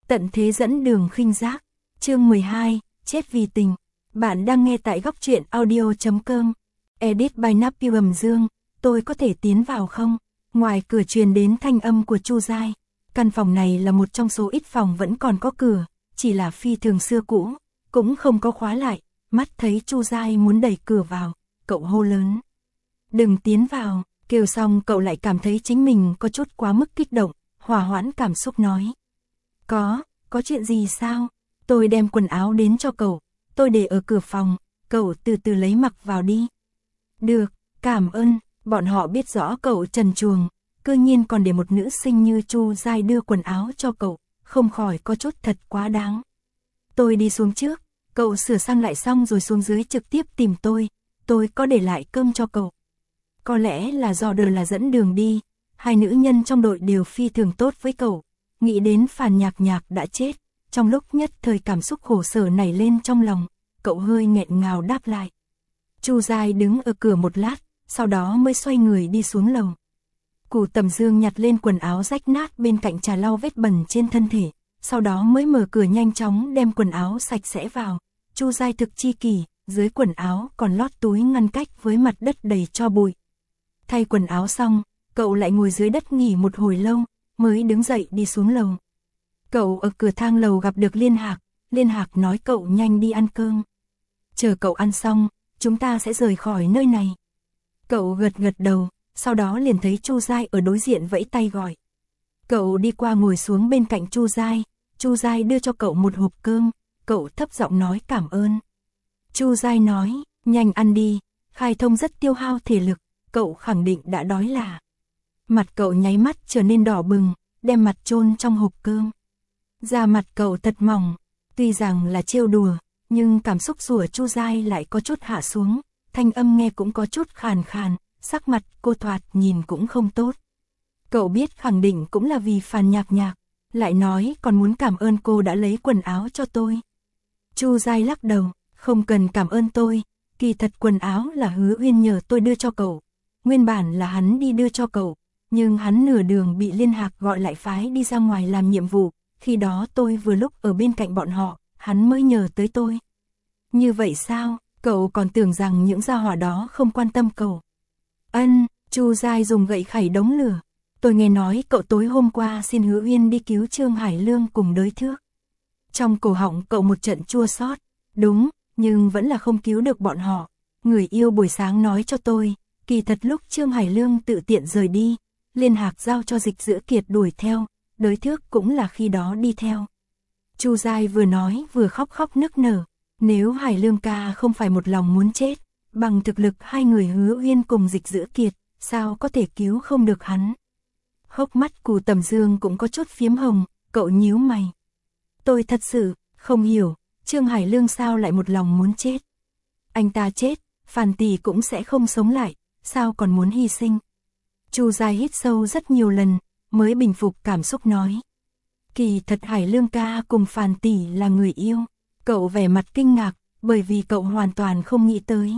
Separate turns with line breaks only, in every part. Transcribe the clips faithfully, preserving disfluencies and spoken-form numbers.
Tận thế dẫn đường khinh giác. Chương mười hai, chết vì tình. Bạn đang nghe tại góc truyện audio chấm com. Edit by Napium Dương. Tôi có thể tiến vào không? Ngoài cửa truyền đến thanh âm của Chu Giai. Căn phòng này là một trong số ít phòng vẫn còn có cửa, chỉ là phi thường xưa cũ, cũng không có khóa lại. Mắt thấy Chu Giai muốn đẩy cửa vào, cậu hô lớn: "Đừng tiến vào!" Kêu xong cậu lại cảm thấy chính mình có chút quá mức kích động, hòa hoãn cảm xúc nói: "Có, có chuyện gì sao? Tôi đem quần áo đến cho cậu, tôi để ở cửa phòng, cậu từ từ lấy mặc vào đi." "Được, cảm ơn." Bọn họ biết rõ cậu trần truồng, cư nhiên còn để một nữ sinh như Chu Giai đưa quần áo cho cậu, không khỏi có chút thật quá đáng. "Tôi đi xuống trước." Cậu sửa sang lại xong rồi xuống dưới trực tiếp tìm tôi, "Tôi có để lại cơm cho cậu." Có lẽ là do đời là dẫn đường đi, hai nữ nhân trong đội đều phi thường tốt với cậu. Nghĩ đến Phàn Nhạc Nhạc đã chết, trong lúc nhất thời cảm xúc khổ sở nảy lên trong lòng, cậu hơi nghẹn ngào đáp lại. Chu Giai đứng ở cửa một lát, sau đó mới xoay người đi xuống lầu. Cù Tầm Dương nhặt lên quần áo rách nát bên cạnh trà lau vết bẩn trên thân thể, sau đó mới mở cửa nhanh chóng đem quần áo sạch sẽ vào. Chu Giai thực chi kỷ, dưới quần áo còn lót túi ngăn cách với mặt đất đầy tro bụi. Thay quần áo xong, cậu lại ngồi dưới đất nghỉ một hồi lâu, mới đứng dậy đi xuống lầu. Cậu ở cửa thang lầu gặp được Liên Hạc, Liên Hạc nói cậu nhanh đi ăn cơm. "Chờ cậu ăn xong, chúng ta sẽ rời khỏi nơi này." Cậu gật gật đầu, sau đó liền thấy Chu Giai ở đối diện vẫy tay gọi. Cậu đi qua ngồi xuống bên cạnh Chu Giai, Chu Giai đưa cho cậu một hộp cơm, cậu thấp giọng nói cảm ơn. Chu Giai nói, "Nhanh ăn đi, khai thông rất tiêu hao thể lực, cậu khẳng định đã đói là." Mặt cậu nháy mắt trở nên đỏ bừng, đem mặt chôn trong hộp cơm. Da mặt cậu thật mỏng, tuy rằng là trêu đùa, nhưng cảm xúc của Chu Giai lại có chút hạ xuống, thanh âm nghe cũng có chút khàn khàn, sắc mặt cô thoạt nhìn cũng không tốt. Cậu biết khẳng định cũng là vì Phàn Nhạc Nhạc, lại nói còn muốn cảm ơn cô đã lấy quần áo cho tôi. Chu Giai lắc đầu, "Không cần cảm ơn tôi, kỳ thật quần áo là Hứa Uyên nhờ tôi đưa cho cậu. Nguyên bản là hắn đi đưa cho cậu, nhưng hắn nửa đường bị Liên Hạc gọi lại phái đi ra ngoài làm nhiệm vụ, khi đó tôi vừa lúc ở bên cạnh bọn họ, hắn mới nhờ tới tôi." "Như vậy sao? Cậu còn tưởng rằng những gia hỏa đó không quan tâm cậu." "Ân." Chu Giai dùng gậy khẩy đống lửa, "Tôi nghe nói cậu tối hôm qua xin Hứa Uyên đi cứu Trương Hải Lương cùng Đới Thước." Trong cổ họng cậu một trận chua xót. "Đúng, nhưng vẫn là không cứu được bọn họ. Người yêu buổi sáng nói cho tôi, kỳ thật lúc Trương Hải Lương tự tiện rời đi, Liên Hạc giao cho Dịch Dữ Kiệt đuổi theo, Đới Thước cũng là khi đó đi theo." Chu Giai vừa nói vừa khóc khóc nức nở. Nếu Hải Lương ca không phải một lòng muốn chết, bằng thực lực hai người Hứa Uyên cùng Dịch Dữ Kiệt, sao có thể cứu không được hắn. Hốc mắt Cù Tầm Dương cũng có chút phiếm hồng, cậu nhíu mày. "Tôi thật sự không hiểu, Trương Hải Lương sao lại một lòng muốn chết. Anh ta chết, Phàn tỷ cũng sẽ không sống lại, sao còn muốn hy sinh." Chu Giai hít sâu rất nhiều lần, mới bình phục cảm xúc nói. "Kỳ thật Hải Lương ca cùng Phàn tỷ là người yêu." Cậu vẻ mặt kinh ngạc, bởi vì cậu hoàn toàn không nghĩ tới.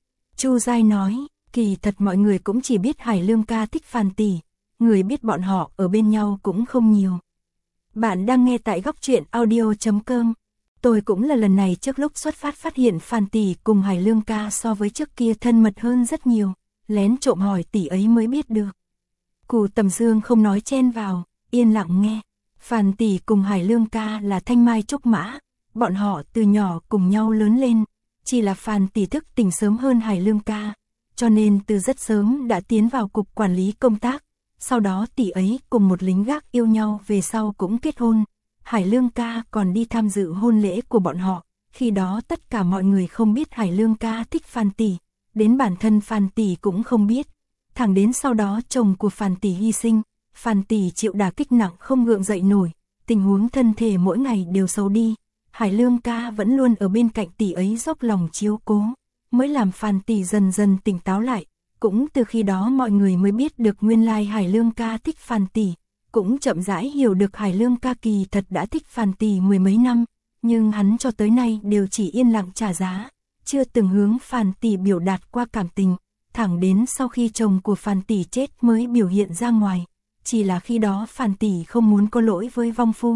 Chu Giai nói, "Kỳ thật mọi người cũng chỉ biết Hải Lương ca thích Phàn tỷ, người biết bọn họ ở bên nhau cũng không nhiều." Bạn đang nghe tại góc truyện audio chấm com. Tôi cũng là lần này trước lúc xuất phát phát hiện Phàn tỷ cùng Hải Lương ca so với trước kia thân mật hơn rất nhiều, lén trộm hỏi tỷ ấy mới biết được. Cù Tầm Dương không nói chen vào, yên lặng nghe. Phàn tỷ cùng Hải Lương ca là thanh mai trúc mã, bọn họ từ nhỏ cùng nhau lớn lên, chỉ là Phàn tỷ thức tỉnh sớm hơn Hải Lương ca, cho nên từ rất sớm đã tiến vào cục quản lý công tác, sau đó tỷ ấy cùng một lính gác yêu nhau về sau cũng kết hôn, Hải Lương ca còn đi tham dự hôn lễ của bọn họ, khi đó tất cả mọi người không biết Hải Lương ca thích Phàn tỷ, đến bản thân Phàn tỷ cũng không biết, thẳng đến sau đó chồng của Phàn tỷ hy sinh, Phàn tỷ chịu đả kích nặng không gượng dậy nổi, tình huống thân thể mỗi ngày đều xấu đi. Hải Lương ca vẫn luôn ở bên cạnh tỷ ấy dốc lòng chiếu cố, mới làm Phàn tỷ dần dần tỉnh táo lại, cũng từ khi đó mọi người mới biết được nguyên lai Hải Lương ca thích Phàn tỷ, cũng chậm rãi hiểu được Hải Lương ca kỳ thật đã thích Phàn tỷ mười mấy năm, nhưng hắn cho tới nay đều chỉ yên lặng trả giá, chưa từng hướng Phàn tỷ biểu đạt qua cảm tình, thẳng đến sau khi chồng của Phàn tỷ chết mới biểu hiện ra ngoài, chỉ là khi đó Phàn tỷ không muốn có lỗi với vong phu,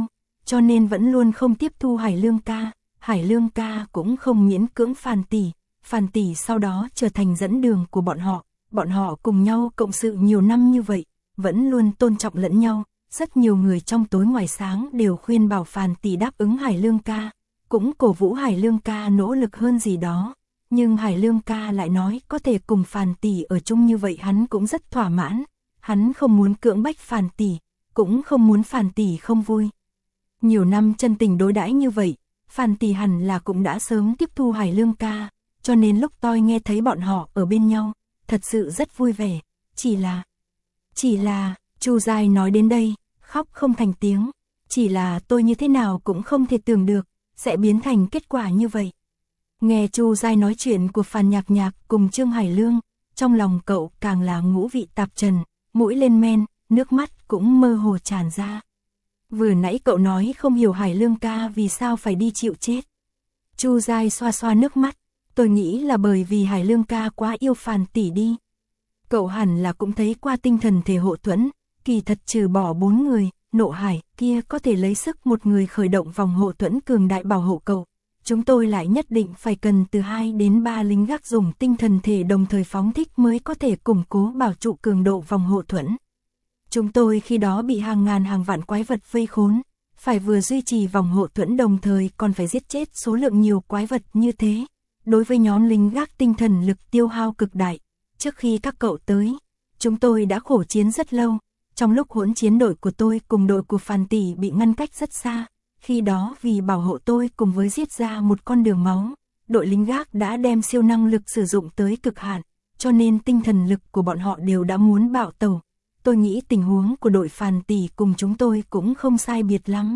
cho nên vẫn luôn không tiếp thu Hải Lương ca. Hải Lương ca cũng không miễn cưỡng Phan tỷ, Phan tỷ sau đó trở thành dẫn đường của bọn họ, bọn họ cùng nhau cộng sự nhiều năm như vậy, vẫn luôn tôn trọng lẫn nhau, rất nhiều người trong tối ngoài sáng đều khuyên bảo Phan tỷ đáp ứng Hải Lương ca, cũng cổ vũ Hải Lương ca nỗ lực hơn gì đó, nhưng Hải Lương ca lại nói có thể cùng Phan tỷ ở chung như vậy hắn cũng rất thỏa mãn, hắn không muốn cưỡng bách Phan tỷ, cũng không muốn Phan tỷ không vui. Nhiều năm chân tình đối đãi như vậy, Phan tỷ hẳn là cũng đã sớm tiếp thu Hải Lương ca, cho nên lúc tôi nghe thấy bọn họ ở bên nhau, thật sự rất vui vẻ, chỉ là... Chỉ là, Chu Giai nói đến đây, khóc không thành tiếng, chỉ là tôi như thế nào cũng không thể tưởng được, sẽ biến thành kết quả như vậy. Nghe Chu Giai nói chuyện của Phan Nhạc Nhạc cùng Trương Hải Lương, trong lòng cậu càng là ngũ vị tạp trần, mũi lên men, nước mắt cũng mơ hồ tràn ra. Vừa nãy cậu nói không hiểu Hải Lương ca vì sao phải đi chịu chết. Chu Giai xoa xoa nước mắt, tôi nghĩ là bởi vì Hải Lương ca quá yêu Phan tỷ đi. Cậu hẳn là cũng thấy qua tinh thần thể hộ thuẫn, kỳ thật trừ bỏ bốn người, Nộ Hải kia có thể lấy sức một người khởi động vòng hộ thuẫn cường đại bảo hộ cậu. Chúng tôi lại nhất định phải cần từ hai đến ba lính gác dùng tinh thần thể đồng thời phóng thích mới có thể củng cố bảo trụ cường độ vòng hộ thuẫn. Chúng tôi khi đó bị hàng ngàn hàng vạn quái vật vây khốn, phải vừa duy trì vòng hộ thuẫn đồng thời còn phải giết chết số lượng nhiều quái vật như thế. Đối với nhóm lính gác tinh thần lực tiêu hao cực đại, trước khi các cậu tới, chúng tôi đã khổ chiến rất lâu. Trong lúc hỗn chiến đội của tôi cùng đội của Phan tỷ bị ngăn cách rất xa, khi đó vì bảo hộ tôi cùng với giết ra một con đường máu, đội lính gác đã đem siêu năng lực sử dụng tới cực hạn, cho nên tinh thần lực của bọn họ đều đã muốn bạo tẩu. Tôi nghĩ tình huống của đội Phan tỷ cùng chúng tôi cũng không sai biệt lắm.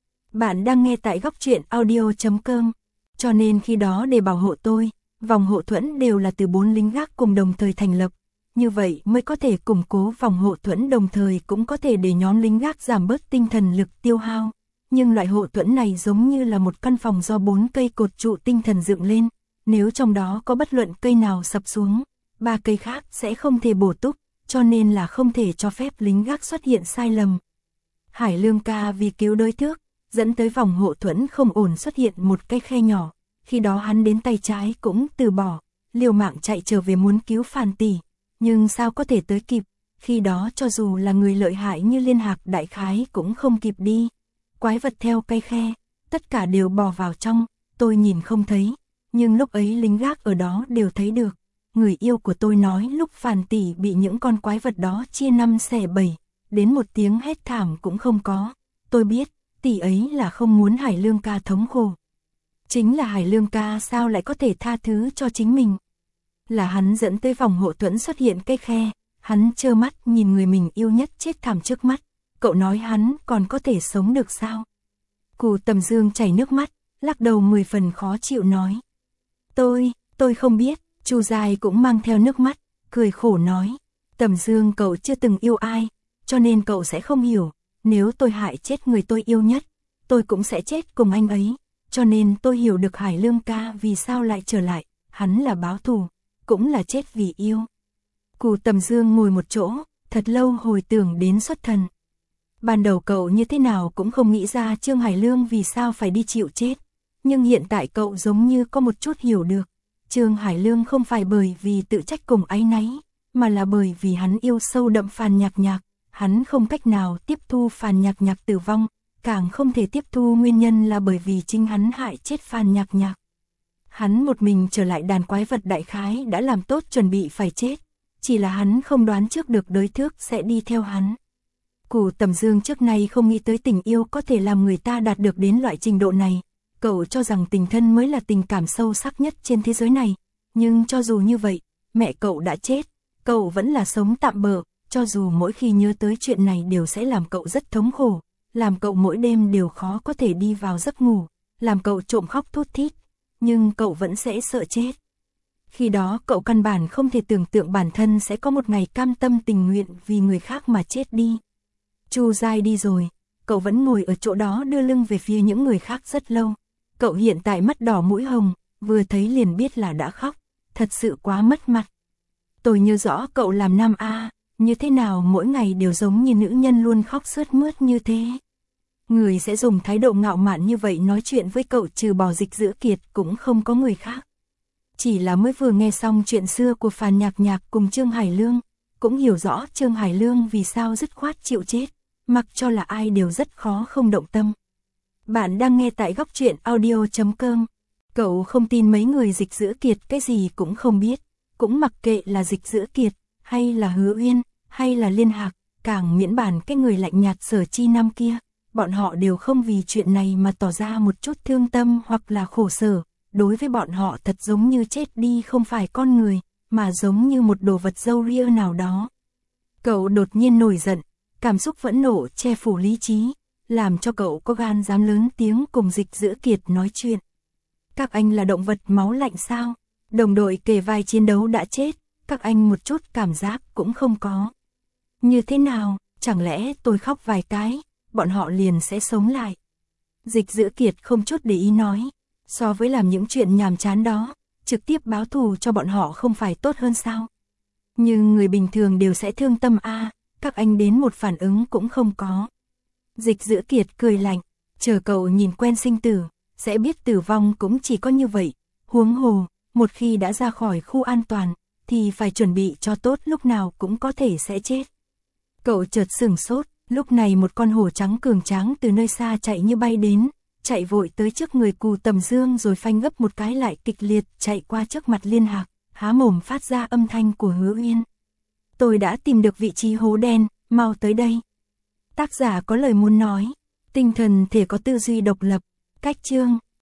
Bạn đang nghe tại góc truyện audio chấm com, cho nên khi đó để bảo hộ tôi, vòng hộ thuẫn đều là từ bốn lính gác cùng đồng thời thành lập. Như vậy mới có thể củng cố vòng hộ thuẫn đồng thời cũng có thể để nhóm lính gác giảm bớt tinh thần lực tiêu hao. Nhưng loại hộ thuẫn này giống như là một căn phòng do bốn cây cột trụ tinh thần dựng lên. Nếu trong đó có bất luận cây nào sập xuống, ba cây khác sẽ không thể bổ túc, cho nên là không thể cho phép lính gác xuất hiện sai lầm. Hải Lương ca vì cứu đối thước, dẫn tới vòng hộ thuẫn không ổn xuất hiện một cái khe nhỏ. Khi đó hắn đến tay trái cũng từ bỏ, liều mạng chạy trở về muốn cứu Phan tỷ. Nhưng sao có thể tới kịp, khi đó cho dù là người lợi hại như Liên Hạc đại khái cũng không kịp đi. Quái vật theo cây khe, tất cả đều bò vào trong, tôi nhìn không thấy, nhưng lúc ấy lính gác ở đó đều thấy được. Người yêu của tôi nói lúc Phan tỷ bị những con quái vật đó chia năm xẻ bảy, đến một tiếng hét thảm cũng không có. Tôi biết, tỷ ấy là không muốn Hải Lương ca thống khổ. Chính là Hải Lương ca sao lại có thể tha thứ cho chính mình. Là hắn dẫn tới vòng hộ thuẫn xuất hiện cái khe, hắn trơ mắt nhìn người mình yêu nhất chết thảm trước mắt, cậu nói hắn còn có thể sống được sao? Cù Tầm Dương chảy nước mắt, lắc đầu mười phần khó chịu nói. Tôi, tôi không biết, Chu Giai cũng mang theo nước mắt, cười khổ nói. Tầm Dương cậu chưa từng yêu ai, cho nên cậu sẽ không hiểu, nếu tôi hại chết người tôi yêu nhất, tôi cũng sẽ chết cùng anh ấy, cho nên tôi hiểu được Hải Lương ca vì sao lại trở lại, hắn là báo thù. Cũng là chết vì yêu. Cù Tầm Dương ngồi một chỗ, thật lâu hồi tưởng đến xuất thần. Ban đầu cậu như thế nào cũng không nghĩ ra Trương Hải Lương vì sao phải đi chịu chết. Nhưng hiện tại cậu giống như có một chút hiểu được. Trương Hải Lương không phải bởi vì tự trách cùng áy náy, mà là bởi vì hắn yêu sâu đậm Phan Nhạc Nhạc. Hắn không cách nào tiếp thu Phan Nhạc Nhạc tử vong, càng không thể tiếp thu nguyên nhân là bởi vì chính hắn hại chết Phan Nhạc Nhạc. Hắn một mình trở lại đàn quái vật đại khái đã làm tốt chuẩn bị phải chết, chỉ là hắn không đoán trước được đối thước sẽ đi theo hắn. Cù Tầm Dương trước nay không nghĩ tới tình yêu có thể làm người ta đạt được đến loại trình độ này, cậu cho rằng tình thân mới là tình cảm sâu sắc nhất trên thế giới này, nhưng cho dù như vậy, mẹ cậu đã chết, cậu vẫn là sống tạm bợ, cho dù mỗi khi nhớ tới chuyện này đều sẽ làm cậu rất thống khổ, làm cậu mỗi đêm đều khó có thể đi vào giấc ngủ, làm cậu trộm khóc thút thít. Nhưng cậu vẫn sẽ sợ chết. Khi đó cậu căn bản không thể tưởng tượng bản thân sẽ có một ngày cam tâm tình nguyện vì người khác mà chết đi. Chu Giai đi rồi, cậu vẫn ngồi ở chỗ đó đưa lưng về phía những người khác rất lâu. Cậu hiện tại mắt đỏ mũi hồng, vừa thấy liền biết là đã khóc, thật sự quá mất mặt. Tôi nhớ rõ cậu làm nam A, như thế nào mỗi ngày đều giống như nữ nhân luôn khóc sướt mướt như thế. Người sẽ dùng thái độ ngạo mạn như vậy nói chuyện với cậu trừ bỏ Dịch Dữ Kiệt cũng không có người khác. Chỉ là mới vừa nghe xong chuyện xưa của Phàn Nhạc Nhạc cùng Trương Hải Lương, cũng hiểu rõ Trương Hải Lương vì sao dứt khoát chịu chết, mặc cho là ai đều rất khó không động tâm. Bạn đang nghe tại góc truyện audio chấm com. Cậu không tin mấy người Dịch Dữ Kiệt cái gì cũng không biết, cũng mặc kệ là Dịch Dữ Kiệt, hay là Hứa Uyên, hay là Liên Hạc, càng miễn bàn cái người lạnh nhạt Sở Chi Năm kia, bọn họ đều không vì chuyện này mà tỏ ra một chút thương tâm hoặc là khổ sở, đối với bọn họ thật giống như chết đi không phải con người, mà giống như một đồ vật dâu ria nào đó. Cậu đột nhiên nổi giận, cảm xúc phẫn nộ che phủ lý trí, làm cho cậu có gan dám lớn tiếng cùng Dịch Dữ Kiệt nói chuyện. Các anh là động vật máu lạnh sao? Đồng đội kề vai chiến đấu đã chết, các anh một chút cảm giác cũng không có. Như thế nào, chẳng lẽ tôi khóc vài cái, bọn họ liền sẽ sống lại? Dịch Dữ Kiệt không chút để ý nói, so với làm những chuyện nhàm chán đó, trực tiếp báo thù cho bọn họ không phải tốt hơn sao? Nhưng người bình thường đều sẽ thương tâm a, các anh đến một phản ứng cũng không có. Dịch Dữ Kiệt cười lạnh, chờ cậu nhìn quen sinh tử, sẽ biết tử vong cũng chỉ có như vậy, huống hồ, một khi đã ra khỏi khu an toàn, thì phải chuẩn bị cho tốt lúc nào cũng có thể sẽ chết. Cậu chợt sửng sốt, lúc này một con hổ trắng cường tráng từ nơi xa chạy như bay đến, chạy vội tới trước người Cù Tầm Dương rồi phanh gấp một cái lại kịch liệt chạy qua trước mặt Liên Hạc, há mồm phát ra âm thanh của Hứa Uyên. Tôi đã tìm được vị trí hố đen, mau tới đây. Tác giả có lời muốn nói, tinh thần thể có tư duy độc lập, cách chương.